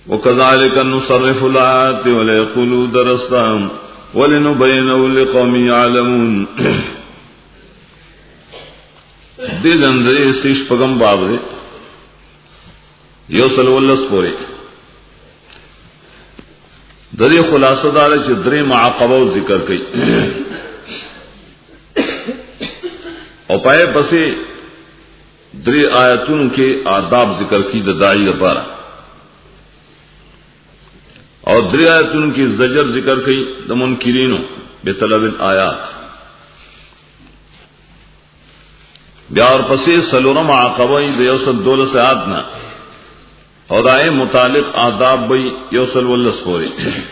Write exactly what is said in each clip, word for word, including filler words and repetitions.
وكذلك نصرف الآيات وليقولوا درسنا ولنبينه لقوم يعلمون. دې دندې سیش پغم باب دې یو سل ولس پوری د دې خلاصه دار چې درې معقبو ذکر کړي او پای پسې درې آیاتونو کې آداب ذکر کړي د داعی لپاره اور درې آیاتونو کې زجر ذکر کړي د منکرینو به طلب الآیات. بیا اور پسې سلورم عقبه د یو سل دولس آیات نه اور دای متعلق آداب به یو سل ولس پورې.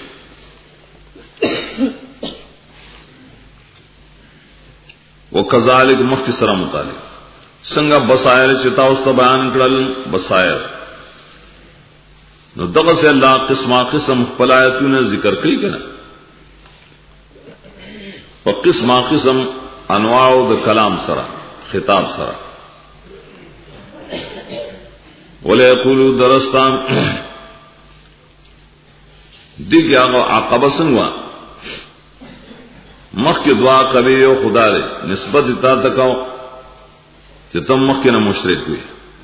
وکذالک مختصر متعلق څنګه بصائر چې تاسو بیان کړل بصائر نو دغه سے الله قسمه قسم خپل آیاتونه ذکر کړي کنه په قسمه قسم انواع د کلام سره خطاب سره ولا یقولوا درستان دیګه عقبه څنګه مخکې دعا کوي او خدا دې نسبت تا تکاو چې تم مخکې نه مشرک وي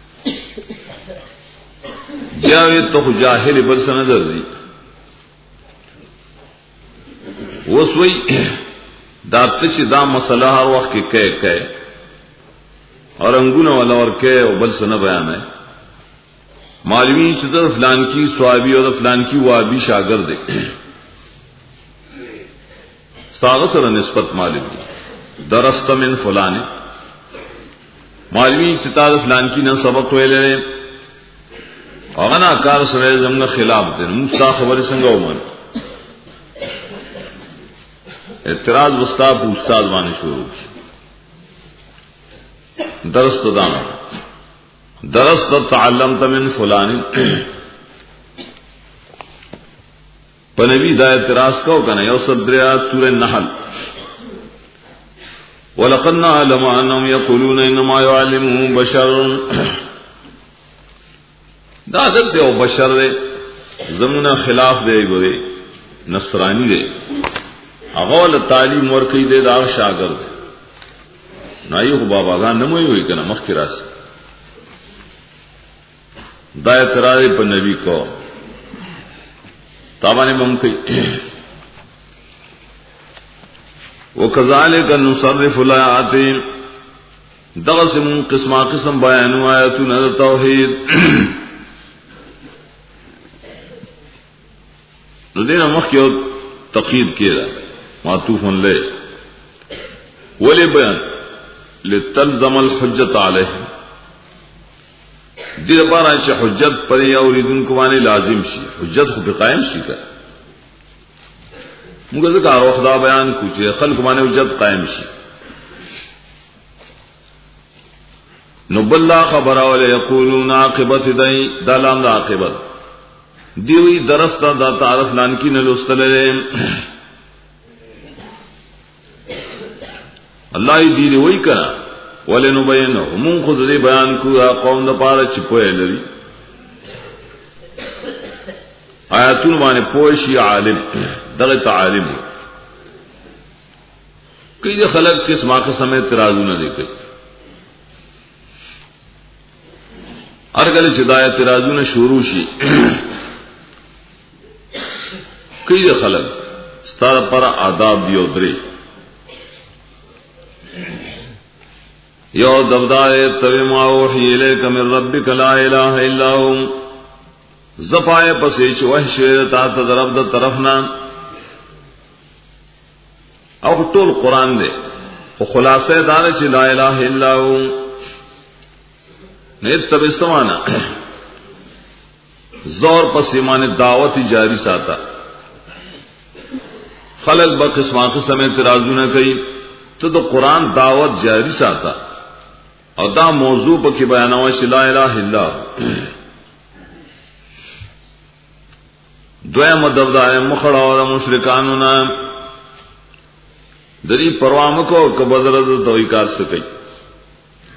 جاوی تو جاهل بل سند دی وسوي دا چې دا مسله هر وخت کې کوي کوي اور انګونه ولا ور کوي او بل سند بیان ہے مولوی چې د فلان کی صحابي او د فلان کی وابي شاګرد دی ساغه سره نسبت مولوی درست من فلان مولوی چې تا د فلان کی نه سبق ویلې اغنا کار سره زموږ خلاف دي موږ خبرې څنګه ومن اعتراض استاد په استاد باندې شروع درس ته دانا درس ته تعلمت من فلان په نبی دا اعتراض کو کنه یو صدریات سورہ النحل ولقد نعلم انهم يقولون انما يعلمه بشر دا عادت دی او بشر دی زمونه خلاف دی ګوري نصرانی دی هغه ول تعلیم ورکې دی دا شاګرد نه یو باباګان نه موي وي کنه مخکې راځي دا اعتراض په نبی کو تابانه بم کوي وکذالک نصرف الآیات دغه سم قسمه قسم بیان آیاتونه توحید نو دینه مخکې تقید کړه معطوف له ولی بیان لتلزم الحجت علیه دې لپاره چې حجت پر یو اوریدونکو باندې لازم شي حجت خو په قائم شي کا موږ ځکه وخت دا بیان کو چې خلق باندې حجت قائم شي نو بل خبر او یقولون عاقبت دای دلام د عاقبت دیوی درستا دا تعارف لان کی نلستلے اللہ دی دی وہی کرا ولنبینه من خود دې بیان کو قوم د پاره چې پوهه لري آیاتونه باندې پوه شي عالم دغه تعالیم کله خلق کس ما کا سمے اعتراضونه دي کوي ارګل چې دا اعتراضونه شروع شي کله خلق ستاره پر آداب دی او درې یو دبدائے تبی ما اوحی الیک من ربک لا الہ الا ہم زپائے پسیچ وحشی تا تدرب دا طرفنا او طول قرآن دے خلاصہ دارے چی لا الہ الا ہم نیت تبی سمانا زور پس ایمان دعوتی جاری ساتا خلق با قسمان قسم اعتراضو نہ کئی تو تو قرآن دعوت جاری ساتا او دا موضوع پکی بیانوا شی لا الہ الا دویم دبدائے مخڑا اور مشرکانو نا دری پروام کو کبدرد توی کار سکی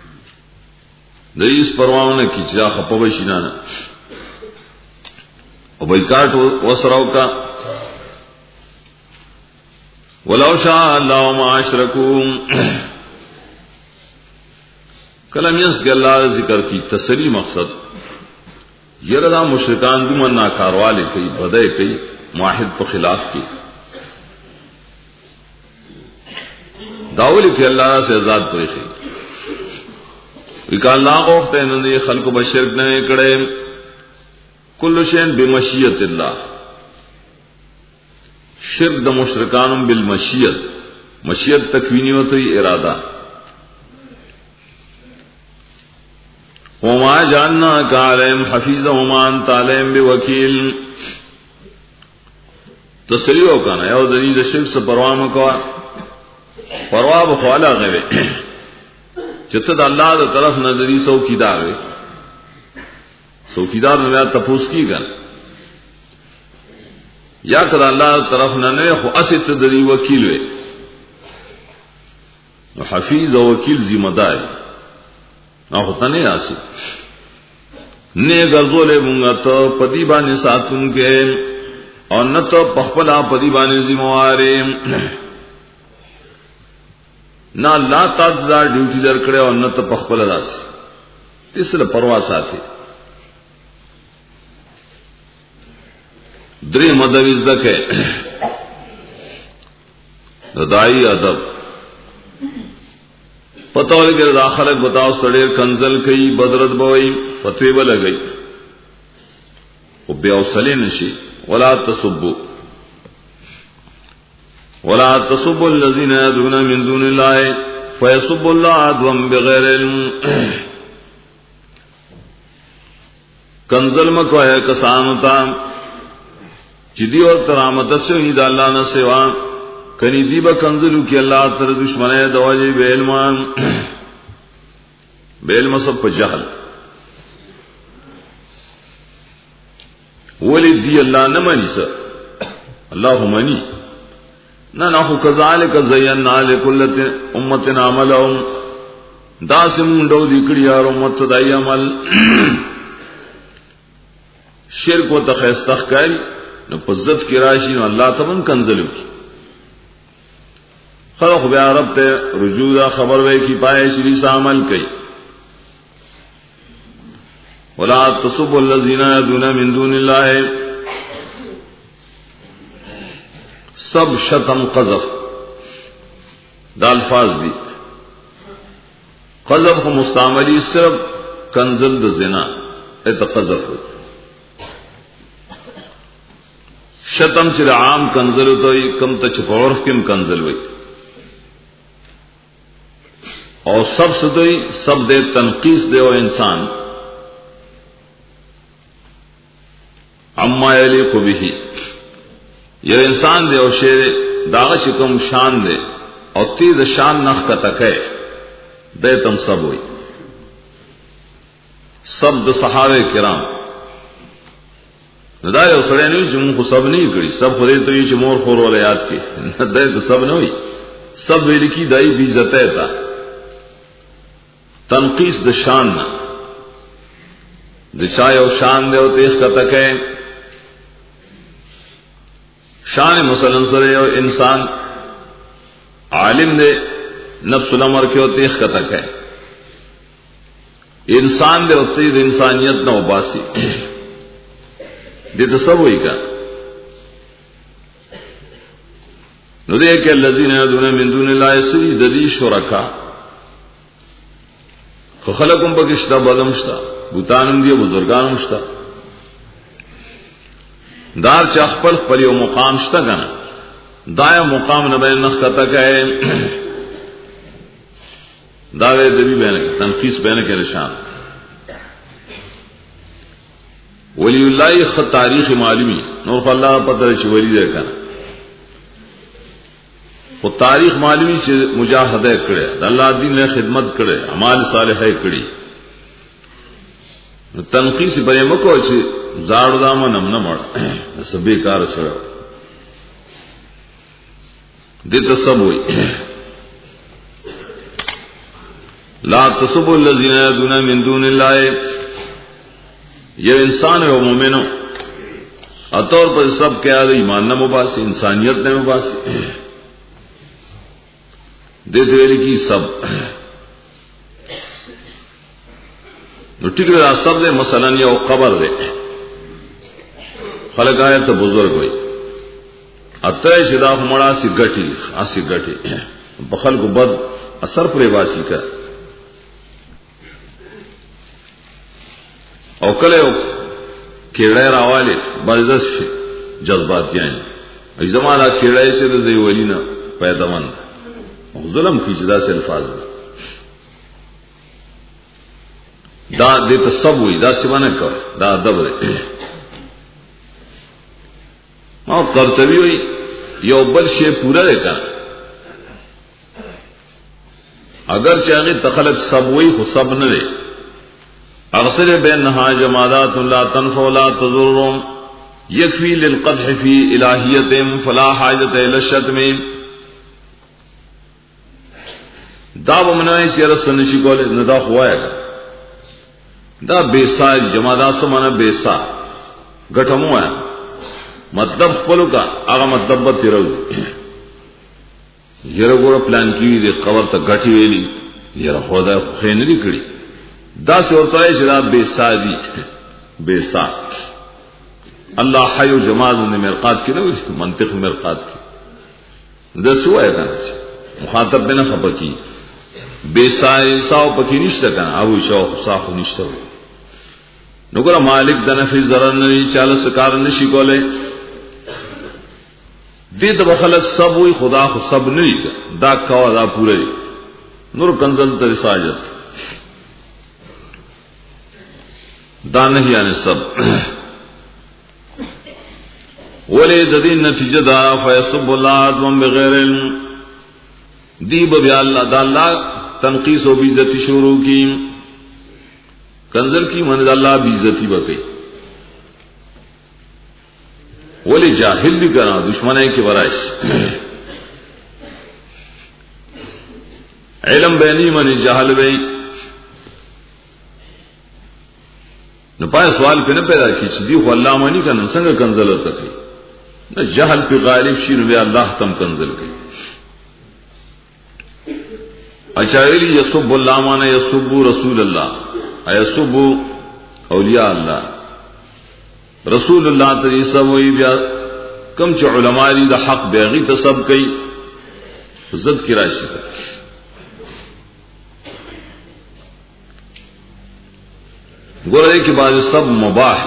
دری اس پروام نے کی چرا خپو شینانا او بایکاټ وسراو کا ولو شاء الله ما اشركوا کلام یس الله ذکر کی تسلی مقصد یردا مشرکان دمن ناکارواله کوي بدای کوي موحد په خلاف کی داول کی اللہ سے آزاد پریخی وکا اللہ غوخت ہے انہوں نے خلق بشرک نے کڑے کل شین بمشیت اللہ شرک دا مشرکانم بالمشیت مشیت تکوینی ہوتی ارادہ وما جاننا کالیم حفیظ وما انت علیم بوکیل تسلیو کانا یو دلیل شرک سے پروام کوا پروا بخوالا غوے چتد اللہ دا طرف نظری سوکیدار وے سوکیدار نے میرا تپوس کی گن یا کدا اللہ دا طرف ننے خو اسی تدری وکیل وے حفیظ و وکیل ذمہ دار نہ ہوتا نہیں آسی نے گرزو لے مونگا تو پدی بانے ساتوں کے اور نہ تو پخپلا پدی بانے ذمہ وارے نہ اللہ تعالی دا ڈیوٹی در کرے اور نہ تو پخپل راسی اس لیے پرواہ ساتھی دری مدوی ازدک ہے دائی ادب پتہ ہو کہ داخلت بتاؤ سڑیر کنزل کئی بدرت بوئی فتوی بل گئی وہ بے اوصلے نشی ولا تصبو ولا تصبوا الذين يدعون من دون الله فيسبوا الله عدوا بغير علم کنزل مکو ہے کسانتا چدی اور کرامت سے ہی اللہ نہ سوا کنی دی با کنزلو کی اللہ تر دشمن ہے دواجی بے علم بے علم سب پر جہل ولی دی اللہ نہ مانی سر اللہ منی نہ نہ کذالک زینا لکل امت عملهم داسم ڈو دکڑی اور امت دای عمل شرک و تخستخ کاری نو پزت کی راشی نو اللہ تبن کنزلو کی خلق بیا رب تے رجوع دا خبر وے کی پائے شری سا عمل کئی ولا تصبوا الذين يدعون من دون الله سب شتم قذف دا الفاظ دی قذف کو مستعملی صرف کنزل دا زنا ایت قذف شتم چر عام کنزل تو کم تا چپورف کم کنزل ہوئی اور سب سدوئی سب دے تنقیس دے و انسان اما یلیق بھی یہ انسان دے اور شیر داغ شکم شان دے اور تیز شان نخ کا تکے دے تم سب ہوئی سب د صحابہ کرام ندائے اسڑے نہیں جمع کو سب نہیں کری سب خودے تو یہ چمور خور والے یاد کی دے تو سب نہیں ہوئی سب ویلی کی دائی بھی زتے تا تنقیس د شان نہ دشائے اور شان دے اور تیز کا تکے شان مثلا سرے اور انسان عالم دے نفس الامر کے ہوتے ایک تک ہے انسان دے ہوتے انسانیت نہ اباسی دے تو سب ہوئی کا نو دے کہ الذین یدعون من دون اللہ سری ددیش و رکھا خلقم بکشتا بدمشتا بوتانم دیا بزرگانمشتا دار چا خپل خپل یو مقام شتا کنا دایا مقام نہ بین نخ کتا کہ داوے دبی بین تنقیس بین کے نشان ولی اللہ خط تاریخ معلومی نور اللہ پتر چ ولی دے کنا وہ تاریخ معلومی سے مجاہدہ کرے اللہ دین نے خدمت کرے اعمال صالحہ کڑی تنقیس بنے مکو چ زاړ دامن هم نه مړ سبې کار سره دته سب وي لا تسبوا الذين يدعون من دون الله یہ انسان ہے مومنو اطور پر سب کیا ہے ایمان نہ مباسی انسانیت نے مباسی دیتے ویلی کی سب نو ٹھیک ہے سب دے مثلا یا قبر دے خلق آئے تو بزرگ ہوئی اتنے شداف مڑا سی گٹھی آسی گٹھی بخل کو بد اثر پر باسی کا او کلے کیڑے راوالے بازدس جذبات یعنی زمانہ کیڑے سے دے ولی نہ پیدا مند ظلم کی جدا سے الفاظ دا دے تو سب ہوئی دا سے بنا کر دا دب دے ماں کرتبی ہوئی یو بل شے پورا دے کر اگر چاہے تخلق سب ہوئی خو سب نہ دے اغسل بینہا جمادات لا تنفع ولا تضر یکفی للقدح فی الہیت فلا حاجت الی الشتم دا بمنائی سی رسن نشی کولے ندا خوایا گا دا بیسا جمادات سے مانا بیسا گٹھمو ہے مطلب خپلو کا آغا مطلب بتی رو یرا گورا پلان کیوی دے قبر تا گٹھی ویلی یرا خدا خینری کڑی دا سے ہوتا ہے جدا بیسا دی بیسا اللہ حی و جماد انہیں مرقات کی نو منطق مرقات کی دا سوا ہے کنا مخاطب بنا خبا کی بیسا ساو پکی نشتا کنا ابو شاو خصاخو نشتا ہو نگرہ مالک دا نفی ضرر نوی چالا سکار نشی کولے دیت بخلق سب ہوئی خدا خو سب نہیں دا کوا دا پورے نور کنزل تر ساجت دا نہیں یعنی سب ولی ددین نتیجہ دا فیصب اللہ عدوان بغیر علم دیب بی اللہ دا اللہ تنقیص و بیزتی شروع کی کنزل کی منز اللہ بیزتی بکی ولی جاہل بھی کرنا دشمن ہے کہ برائش علم بینی منی جاہل بین نہ پائے سوال پہ نہ پیدا کی چیدی خو اللہ منی کا نسنگ کنزل تکی نہ جہل پہ غالب شیر بے اللہ تم کنزل کی اچھائلی یسب اللہ مانا یسب رسول اللہ ایسب اولیاء اللہ رسول اللہ تری سب ہوئی بیا کم چ علماء دی دا حق بیغی تصب کئی زد کی راشی کا گورے کہ بعض سب مباح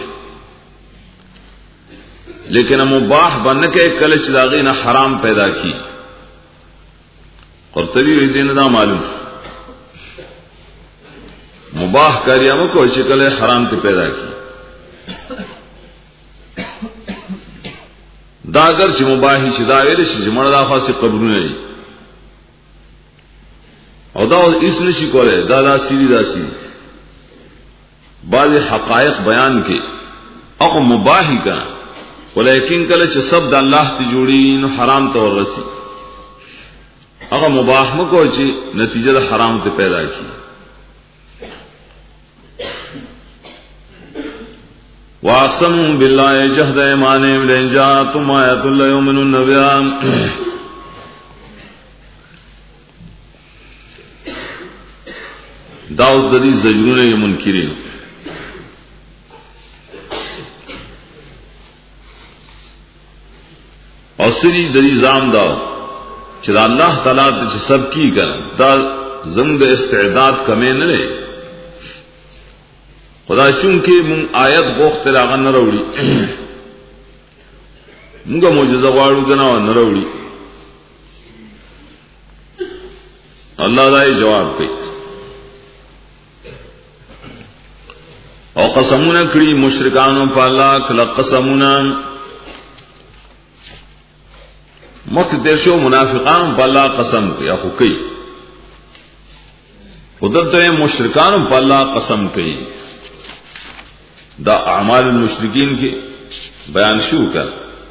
لیکن مباح بن کے کلچ داغی نہ حرام پیدا کی قرطبی ہوئی دین دا معلوم مباح کاریاموں کو شکل حرام تے پیدا کی دا اگر چی مباحی چی دا ویلے چی جمع دا خاصی قبرو نہیں او دا اس نشی کولے دا دا سیری دا سیری بعض حقائق بیان کے اقو مباحی کا ولیکن کلے چی سب دا اللہ تی جوڑی نو حرام طور رسی اقو مباح مکو چی نتیجہ دا حرام تی پیدا کی وَأَقْسَمُوا بِاللَّهِ جَهْدَ أَيْمَانِهِمْ لَئِنْ جَاءَتْهُمْ آيَةٌ لَّيُؤْمِنُنَّ بِهَا داؤد دری زجرون یہ منکرین اور سری دری زام داؤ چرا اللہ تعالیٰ تے سب کی کر دا زمد استعداد کمے نہ لے خدا چونکہ من آیت غوخت لاغا نروڑی منگا موجزہ غاڑو گناو نروڑی اللہ دائی جواب کئی او قسمونا کری مشرکانو پا اللہ کلا قسمونا مکت دیشو منافقان پا اللہ قسم کئی اخو کئی خودت دے مشرکانو پا اللہ قسم کئی دا اعمال المشرکین کے بیان شروع کر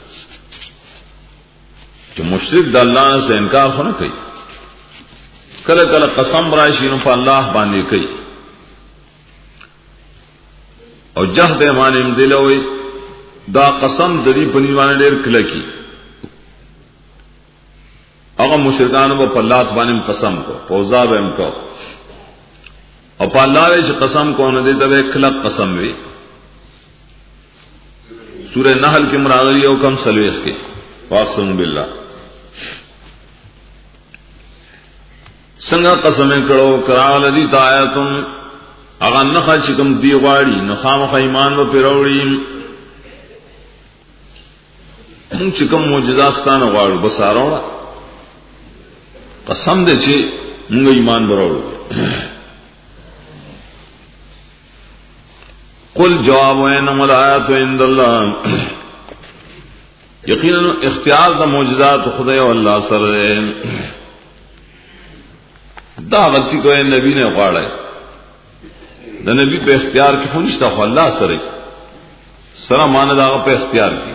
کہ مشرک دا اللہ سے انکار ہونا کئی کل کل قسم راشین پا اللہ باندے کئی اور جہد ایمان امدلوئی دا قسم دری پنیوان ډیر کلکی هغه مشرکان په پلات باندې قسم کو پوزا به هم کو او په الله چې قسم کو نه دي ته کلک قسم وی سورہ نحل کې مراغلی او کم سلويس کې واقسم بالله څنګه قسم کړو کرال دي تایتم هغه نه چې کوم دی غواړي نو خامخ ایمان و پیروړي موږ چې کوم معجزات ستانه غواړو بساروړه قسم دې چې موږ ایمان وروړو قل جواب وینما الآیات عند الله یقینا اختیار د معجزات خدای او الله سره دا غلطی کوي نبی نے غواړي د نبی په اختیار کې خو نشته خو الله سره سره مان دا په اختیار کې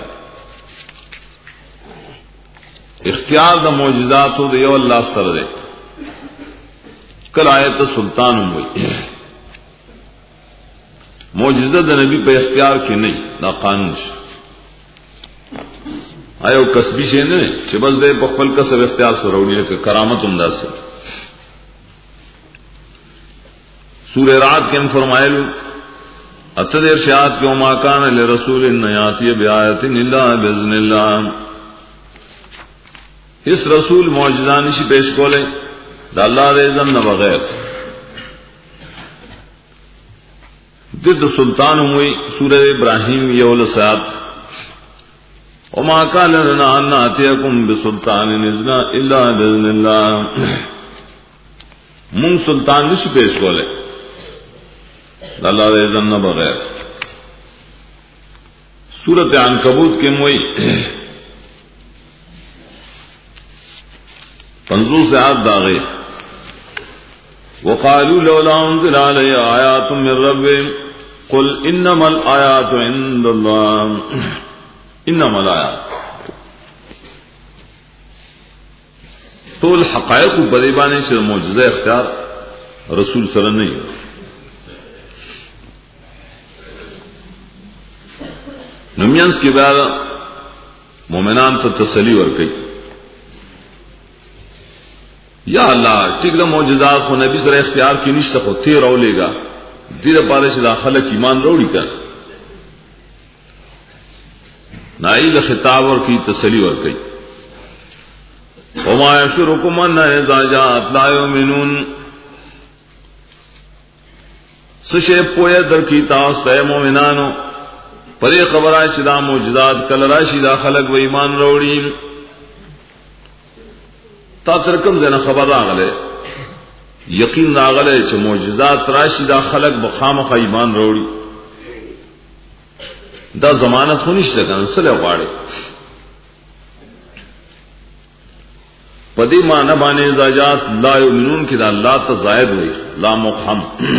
اختیار د معجزات او د یو الله سره ده کله آیت سلطان وي معجزه د نبی په اختیار کې نه دا قانون شي آیو کسبی شي نه چې بس د خپل کسب اختیار سره وړي کې کرامت هم داسه سورہ رات کے فرمائے اتد ارشاد کے وما کان لرسول ان یاتی بآیت الا باذن اللہ اس رسول معجزہ نشی پیش کولے دا اللہ دے اذن نہ بغیر ضد سلطان ہوئی سورہ ابراہیم یول سات وما کان لنا ان ناتیکم بسلطان الا باذن اللہ من سلطان نشی پیش کولے اللہ دے اذن نہ بغیر سورۃ عنکبوت کے موئی پنزو سے آت داغے وقالوا لولا انزل علی آیات من ربهم قل انما الآیات عند اللہ انما الآیات طول حقائق و بدیبانے سے معجزہ اختیار رسول صلی اللہ علیہ وسلم نمینس کی بعد مومنان تو تسلی ورکی یا اللہ ٹھیک دا معجزات کو نبی سر اختیار کی نشتہ کو تیر رو لے گا دیر پارش دا خلق ایمان روڑی کر نائی خطاب اور کی تسلی ورکی وما یشرکم ان اذا جاءت لا یؤمنون سشے پویا در کی تاس اے مومنانو پرې خبره چې دا معجزات کله راشي دا خلق و ایمان وروړي تا تر کوم ځنه خبر راغله یقین راغله چې معجزات راشي دا خلق بخامخ ایمان وروړي دا ضمانت خو نشته کنه سره غواړي پدې معنی باندې زاجات لا یؤمنون کې دا الله ته زائد وي لا مقحم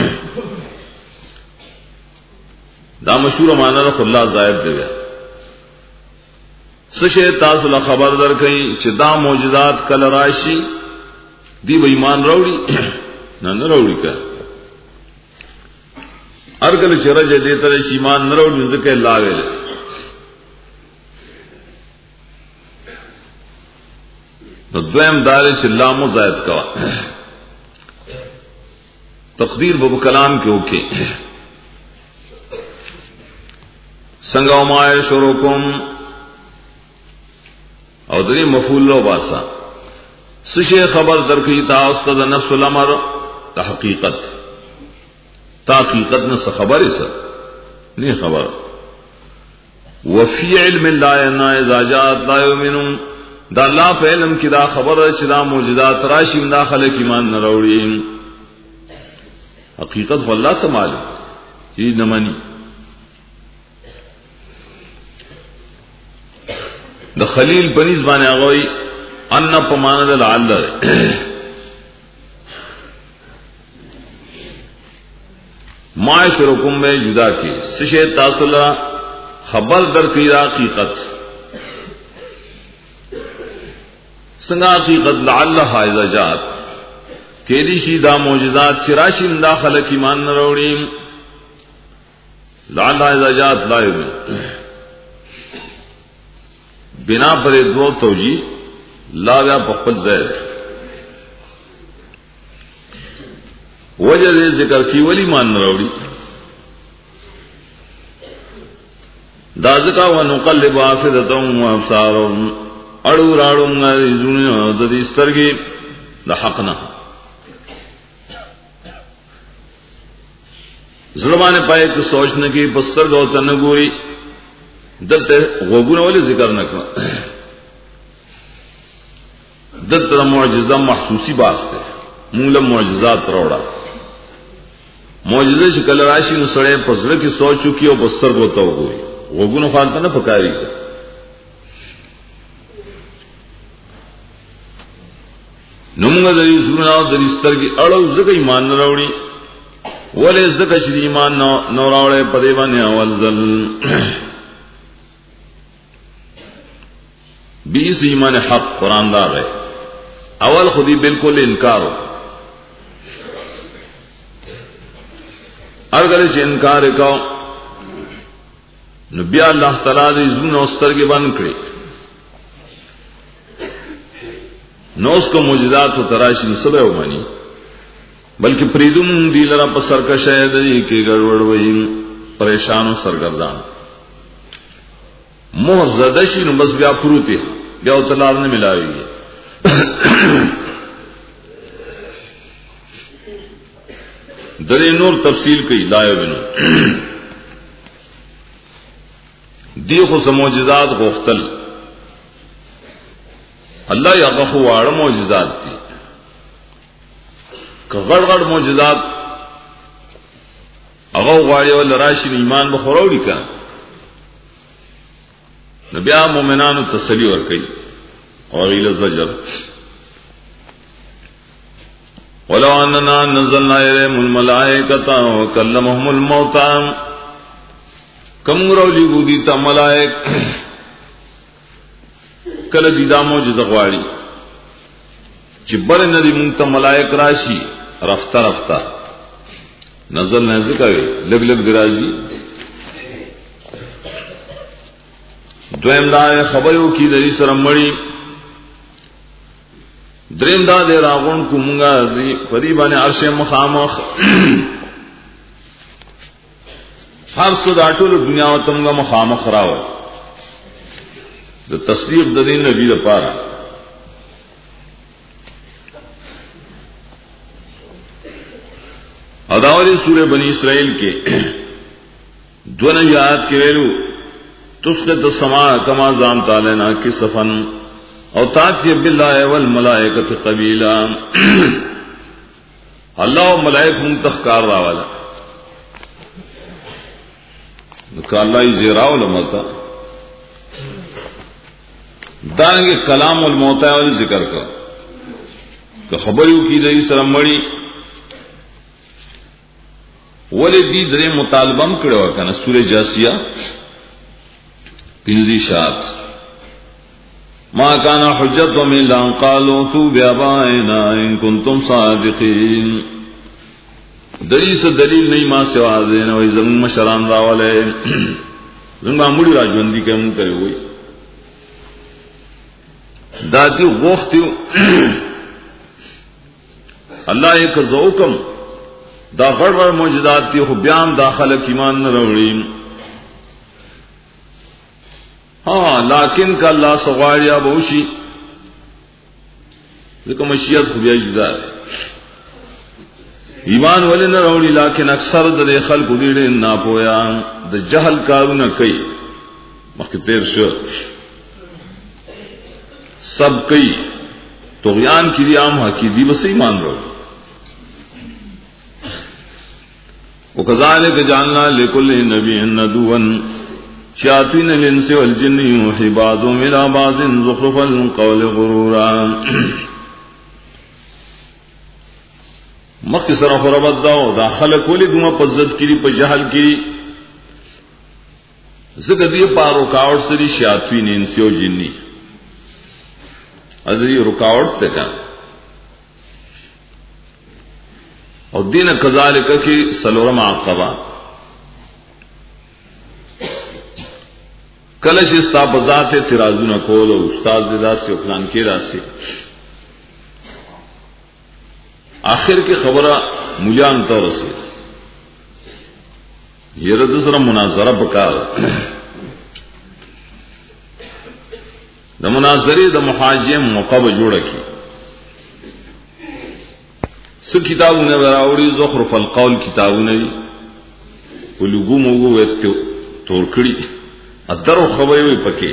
دا مشہور معنی رخ اللہ زائد دے گیا سشے تاسو لا خبر در کئی چې دا معجزات کل راشی دی و ایمان روڑی نا نروڑی کا ارگل چه رجع دیتا رشی ایمان نروڑی نزکے اللہ ویلے نو دویم دارے چه اللہ مزائد کوا تقدیر بب کلام کے اوکے سنگا مائے شروکم او دری مفعول لو باسا سشے خبر درکی تا استد نفس الامر تا حقیقت تا حقیقت نس خبر سر نہیں خبر وفی علم اللہ انا اذا جاءت لا یؤمنون دا اللہ پہ علم کی دا خبر چدا موجودات راشیم دا خلق ایمان نروڑی حقیقت واللہ تمالک یہ نمانی د خلیل بنیز باندې غوي ان پمانه د لعل ما شرکم میں جدا کی سشے تاسلا خبر در کی حقیقت سنگا حقیقت لعل حائز جات کیدی شی دا معجزات چراشی داخل ایمان نروڑی لعل حائز جات لا یمن بنا پر دو توجی لا بیا پخپل زید وجہ دے ذکر کی ولی مان نراوڑی دازکا ونقلب آفدتهم و ابصارهم اڑو راڑو نریزون ددی سترگی دا حقنا ظلمان پائے کہ سوچنے کی پستر گوتا نگوری دلتے غوگون والی ذکر نکنا دلتا معجزہ محسوسی باستے مولا معجزات روڑا معجزہ شکل راشی نسڑے پسر کی سوچ چکی اور پستر گوتا ہوگوری غوگون خالتا نا پکاری کا نمونگا دری سرنا دری ستر کی اڑو زکا ایمان نراوڑی ولی زکا شری ایمان نوراوڑے پدیبانی اول ذل بیس ایمان حق قرآن دا گئے اول خودی بالکل انکارو ارگلے چھ انکار اکاو نبی اللہ تعالیٰ دی زون استر کے بند کرے نو اس کو معجزات و تراشی نصبہ ہو مانی بلکہ پریدم دی لرا پسر کا شہد کہ گڑوڑ وہی پریشان و سرگردان موہ زدشی نو بس بیا پروتی بیا اتلار نے ملا رہی ہے دری نور تفصیل کی لائے بنو دیخو سموجزات غفتل اللہ یا غفو وارا موجزات دی کہ غڑ غڑ موجزات اغو غاڑی والراشن ایمان بخوروڑی کا نبیاء مومنانو تسلی ورکی وغیل الزجر ولو اننا نزلنا الیہم الملائکتا وکلمہم الموتا کم رولی گو دیتا ملائک کل دیدا موجزہ غواری چی بر ندی منتا ملائک راشی رفتہ رفتہ نزل نزل کرے لگ لگ درازی دویم دا خبرو کی دری سرم مڑی دریم دا دے راغون کو منگا فریبان عرش مخامخ ہر سو داٹول دنیا و تمگا مخامخ راو دا تصدیق دا دین نبی دا پارا اداولی سورہ بنی اسرائیل کے دون یاد کے ویلو تسقط السماء کما زعمت علینا کسفن او تاتی باللہ والملائکۃ قبیلا اللہ و ملائک منتخکار راوالا کہ اللہ زیراو لمتا دانگے کلام الموتا والی ذکر کا کہ خبریو کی دئی سرم مڑی ولی دی درے مطالبم کرے وکانا سورہ جاسیہ پنزی شاد ما کانا حجت من لان قالوا تو بیابائنا ان کنتم صادقین دلیل سے دلیل نہیں ماں سوا دینا وہی زمین مشران راولے زمین معمولی راجوندی کے من کرے ہوئی داتی غوختی اللہ ایک زوکم دا غرور موجودات تی خو بیان داخل ایمان نہ روڑیم ہاں لیکن کا اللہ سغاریا بوشی لیکن مشیت خو بیا جدا ہے ایمان ولی نہ روڑی لیکن اکثر در خلق دیڑے نا پویا دا جہل کارو نہ کئی مخی تیر شو سب کئی طغیان کی دی عام حقی دی بس ایمان رو وَكَذَلِكَ جَعَلْنَا لِكُلِّ نَبِيٍّ عَدُوًّا شَيَاطِينَ الْإِنسِ وَالْجِنِّ يُوحِي بَعْضُهُمْ إِلَى بَعْضٍ زُخْرُفَ الْقَوْلِ غُرُورًا مختصر خربت داو دا خلق ولی دوما پزد کری پا جہل کری زکر دی پا رکاوٹ سری شیاطین انسی و جنی ادری رکاوٹ تکا اور دین کذالک کی سلورم عقبہ کلش استا بذات اعتراضونه کول او استاد دې داسې او پلان کې راسي آخر کې خبره مليان ته ورسي یره د سره مناظره وکړه د مناظرې د محاجم موقع جوړه کی څو کتابونه راوړي زخرف القول کتابونه دي ولګو مو وته تور کړی ادرو خبرې وي پکې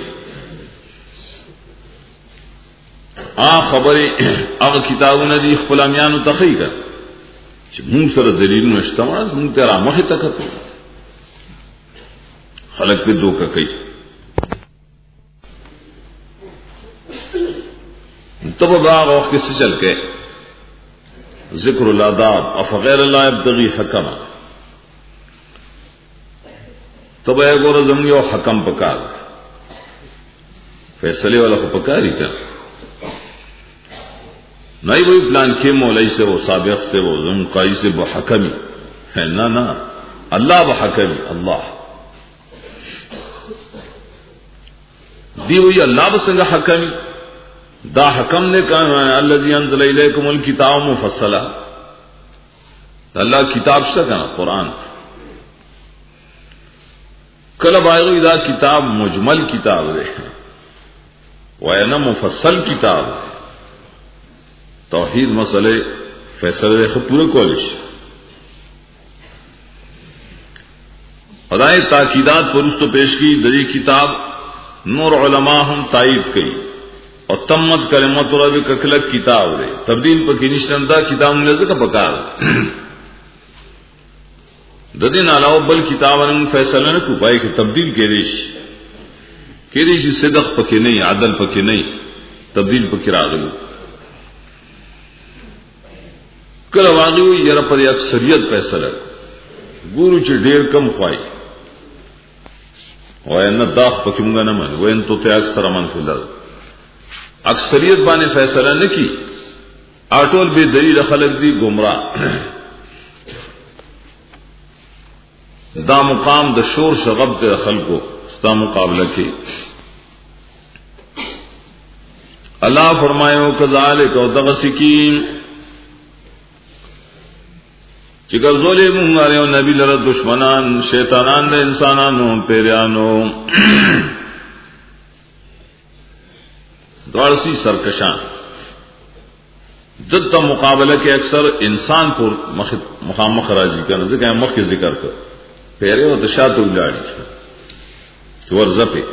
آ خبرې هغه کتابونه دي خپل امیانو تخیګه چې موږ سره دلیل نشته موږ ته را مخه تکته خلق په دوکه کوي تب باغ وخت کې څه چل کې ذکر الاداب اف غیر الله يبتغي حکما تب یې ګور زم یو حکم پکار فیصله والا خو پکاري کا نہیں وہی پلان کے مولوی سے وہ سابق سے وہ زم قاضی سے بحکمی ہے نا نا اللہ بحکمی اللہ دی وہی اللہ بسنگ حکمی دا حکم نے کہا الذی انزل الیکم الکتاب مفصلا اللہ کتاب سے کہنا قرآن کلب آئے دا کتاب مجمل کتاب دے وینا مفصل کتاب دے توحید مسئلے فیصلے پورے کالج ادائے تاکیدات پرست تو پیش کی دری کتاب نور علماء ہم تائید کی اور تمت کلمت رب ککلک کتاب دے تبدیل پر کی نشندہ کتاب نے کا پکار ددین علاوہ بل کتاب نے فیصلہ نہ کو پائے کہ تبدیل کے ریش کے ریش صدق پکے نہیں عدل پکے نہیں تبدیل پکے راغلو کل واقعی یرا پر اکثریت فیصلہ گورو چ ډیر کم خوای وان داخ پکمغه نه من وان تو ته اکثر من فلل اکثریت باندې فیصلہ نه کی اټول به دلیل خلق دی گمراه دا مقام د شور شغب د خلقو ستا مقابله کی الله فرمایو کذالک او دغسکین چې ګرځولې مونږ غواړو نبی لره دشمنان شیطانان د انسانانو پیرانو دوارسی سرکشان دته مقابله کې اکثر انسان پر مخامخ راځي کنه ځکه مخ کې ذکر کړ پیره او تشاته ولاړی ورځه په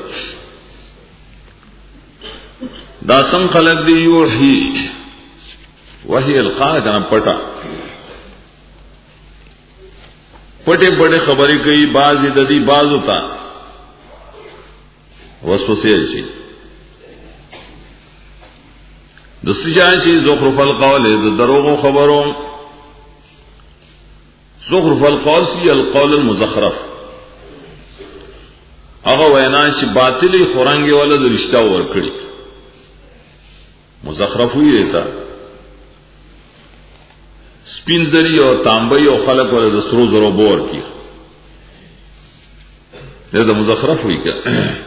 دا سم خلق دی یوحي وحی القا کنه پټا پټه پټه خبرې کوي باز د دې باز ہوتا وسوسه شي د سجان شي زخرف القول د دروغ خبرو زخرف القول سی القول المزخرف هغه وینا چې باطلی خورانګي ولا د رښتا ور کړی مزخرف وی دیتا سپینځري او تانبي او خلق ول د سترو زرو بور کی دا مزخرف وی کا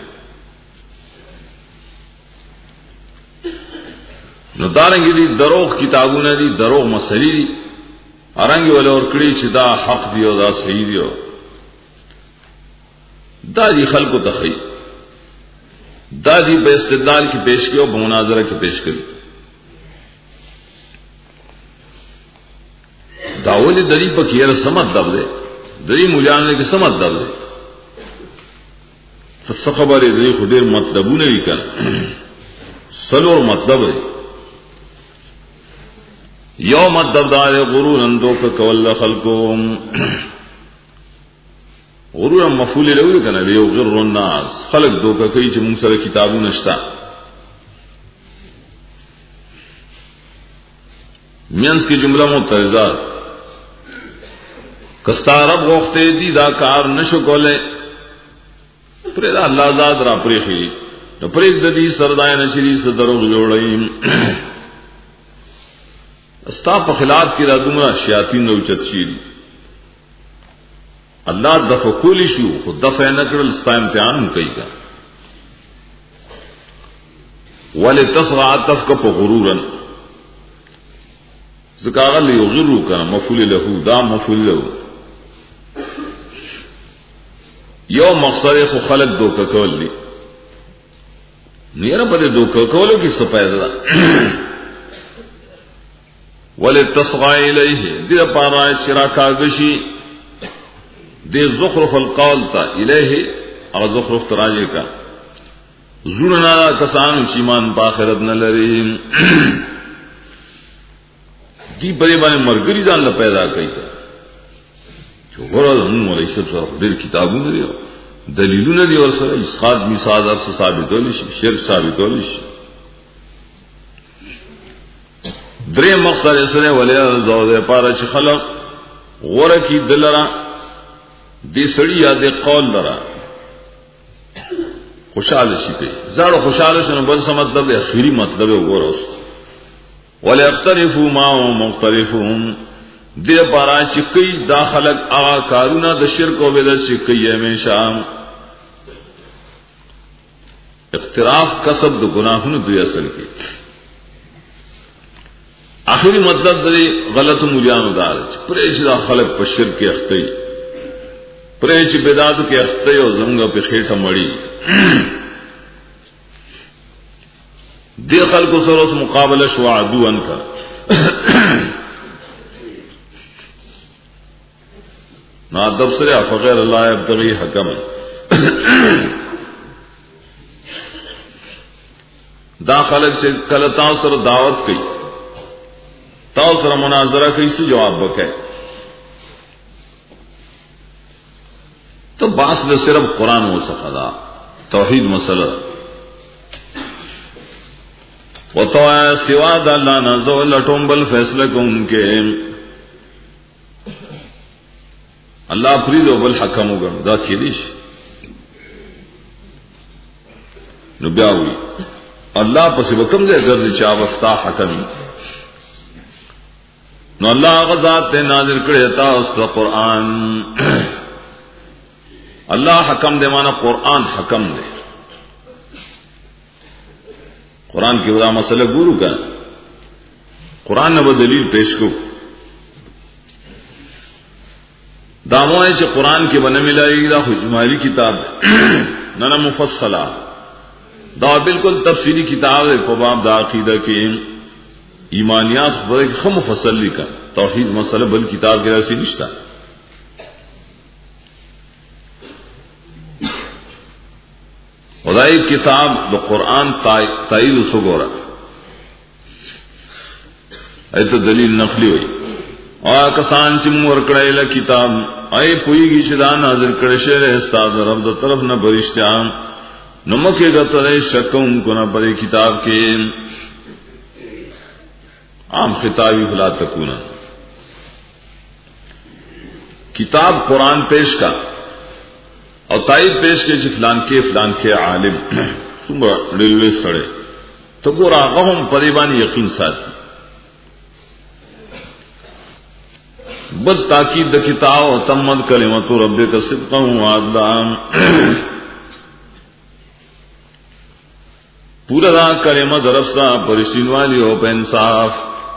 نو دارنګ دي دروغ کتابونه دي دروغ مسلې دي ارنګ ول اور کړي چې دا حق دی او دا صحیح دی دا دي خلقو تخی دا دي په استدلال کې پیش کیو په مناظره کې پیش کړي داول دری په کې یې سمات دبله دری مولان له کې سمات دبله څه خبره دې خو ډېر مطلبونه یې کړ سلور مطلب دی یو مطلب دار غرور اندو کا کول خلقهم غرور مفعول له کنه یو غر الناس خلق دوکه کوي چې موږ سره کتابونه شتا مینس کی جمله معترضات کستارب وخته دي دا کار نشو کوله پر دا الله زاد را پرېخي نو پرې د دې سردای نشري صدرو جوړایم استا په خلاف کې را دومره شیاطین نو چت شي الله دفع کولی شو خود دفع نه کړل ستا امتحان کوي کا ولتصغى تفك غرورا ذکر لی یغرو کنا مفعول له دا مفعول له یو مقصد خو خلق دوکه کول دي نیره په دوکه کولو کې څه پیدا ولتصغى الیه دې لپاره چې راکاږي دې زخرف القول تا الیه او زخرف تراجه کا زورنا کسان چې ایمان په آخرت نه لري دی بڑے باندې مرګري ځان له پیدا کړی ته چې ورته موږ له څه سره ډېر کتابونه دي دلیلونه دي ورسره اسقاط مثال ارس ثابتول شي شرک ثابتول شي درې مقصد سره ولې زوده پاره چې خلق غره کی دلرا دې سړی یاد قول لرا خوشاله شي په زړه خوشاله شنو بل څه مطلب دی اخیری مطلب وګورئ وليقترفوا ما هم مختلفون دې پارا چې کوي داخلك هغه کارونه د شرک او بدعت چې کوي همیشه اقتراف کسب د ګناهونو دوی اصل کې اخیری مطلب د غلط مولیانو دار چې پرې چې داخلك په شرک کې اخته پرې چې بدعت کې اخته او زمغه په خېټه مړی دی خلقو سره اوس مقابله شو عدوان کا نا ادب سره فغیر الله يبتغي حکما دا خلق چې کله تاسو سره دعوت کوي تاسو سره مناظره کوي څه جواب وکړي تو باس د صرف قران و څخه توحید مسله وتو سوا د الله نزو لټوم بل فیصله کوونکې الله فریدو بل حکم وګڼ دا کېدیش نو بیا وی الله پس وکم دې ګرځي چا وستا حکم نو الله غزاد ته نازل کړی تا اوس قرآن الله حکم دې معنا قرآن حکم دې قرآن کی ودا مسئلہ گورو کا قرآن نے دلیل پیش کو دامو ہے کہ قرآن کے بنا ملائی دا اجمالی کتاب نہ نہ مفصلہ دا بالکل تفصیلی کتاب ہے فباب دا عقیدہ کے ایمانیات بڑے خم مفصل لکھا توحید مسئلہ بل کتاب کے ایسی نشتا خدای کتاب د قرآن تایید وسګورا ایته دلیل نقلی وي او کسان چې مور کړه له کتاب آی پویږي چې دا نازل کړي شه استاد رب د طرف نه برشتیا نو مکه غته شکون کو نه پرې کتاب کې عام خطابی فلا تکونا کتاب قرآن پیش کا اور تائید پیش کے فلان کے فلان کے عالم څومره ډېر سره ته ګور هغه هم پریبانی یقین ساتي بد تاکید د کتاب او تمد کلمت ربک صدقا وعدلا پورا دا کلمه درستا پرشتینوالی او په انصاف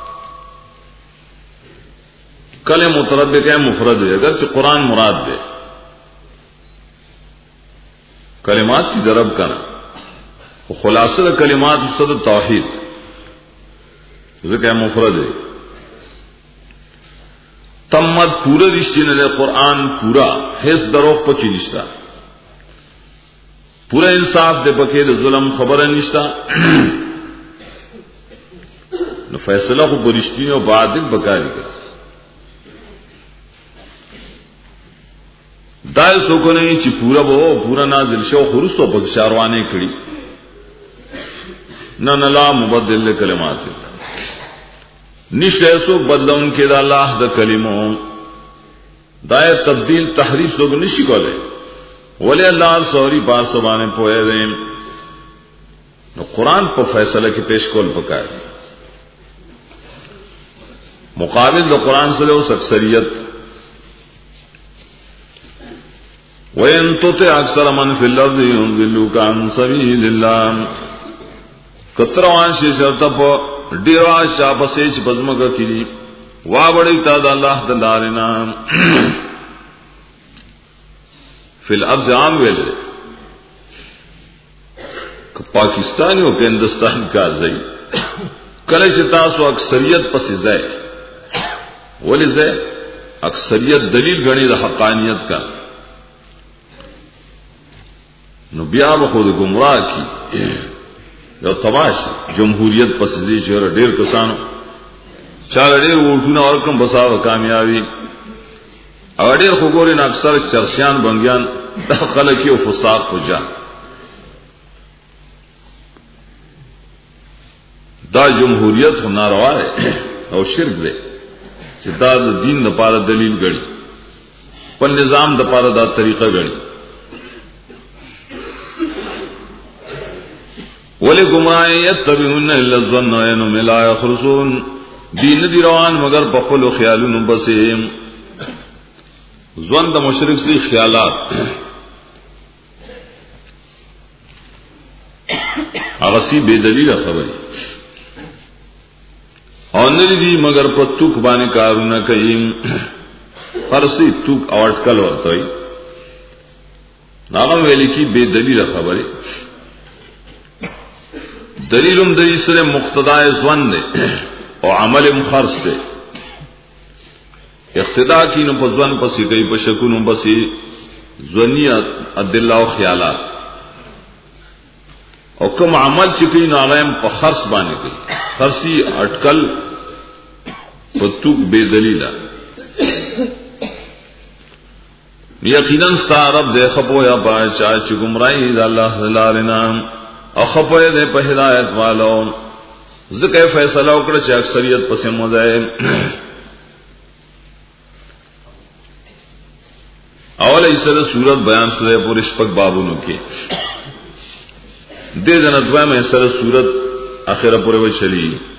کلمه ربک مفرد ہے اگر چې قرآن مراد ہے کلمات کی درب کرنا خلاصہ کلمات صد توحید ذکر مفرد ہے تمت پورا رشتے نے قرآن پورا حیث دروخ پکی رشتہ پورا انصاف دے پکے دے ظلم خبر نشتا فیصلہ کو برشتی اور بعدل بکاری کا دای سو کو نہیں چې پورا بو پورا نازل شو خرسو په شاروانه کړي نه نه لا مبدل لکلمات نشته سو بدلون کې د الله د کلمو دای تبدیل تحریف سو نشي کوله ولی الله سوري بار سبانه پوهه دې نو قران په فیصله کې پیش کول پکای مقابل د قران سره اوس اکثریت وَإِن تُطِعْ أَكْثَرَ مَنْ فِي الْأَرْضِ يُضِلُّوكَ عَن سَبِيلِ اللَّهِ کتروان شي شرطه په ډیروا شابسې چې بزمګه کړي وا وړي تا د الله د لارنا فل ارض عام ویل ک پاکستان او هندستان کا ځای کله چې تاسو اکثریت پسې ځای ولې ځای اکثریت دلیل غني د حقانیت کا نو بیا به خود گمراه کی یو تباش جمهوریت پسې دي چې ډېر کسانو چاله ډېر وټونه ورکم بساو کامیابی او ډېر خبرونه اکثر چرشیان بنګیان د خلک یو فساد پوجا دا جمهوریت هم ناروا ده او شرک ده چې دا د دین لپاره دلیل غړي په نظام لپاره دا طریقه غړي ولی گمراهیت تبعون الا الظن وانهم لا يخرصون دین دی روان مگر په خپل خیالونو بسې ځوان د مشرک سي خیالات هغه سي بے دلیل خبره او نه دي مگر په توک باندې کارونه کوي فرسي توک اورټکل ورته وي هغه ویل کی بے دلیل خبره دلیلم د سره مقتضای ځوان دی او عمل مخرص دی اقتدا کی نو په ځوان پسې کوي په شکونو پسې ځوانیت ادله او خیالات او کوم عمل چې کوي نو هغه په خرص باندې کوي خرصي اٹکل پتوک بے دلیلا یقینا ستارب دے خپو یا باچا چې گمراهی د الله لالنا او خپو دې په هدایت والو ځکه فیصله وکړه چې اکثریت پسې موځي اوله ایسره صورت بیان سره پورې شپږ بابونو کې دې جنت وای مې سره صورت اخره پورې وشلی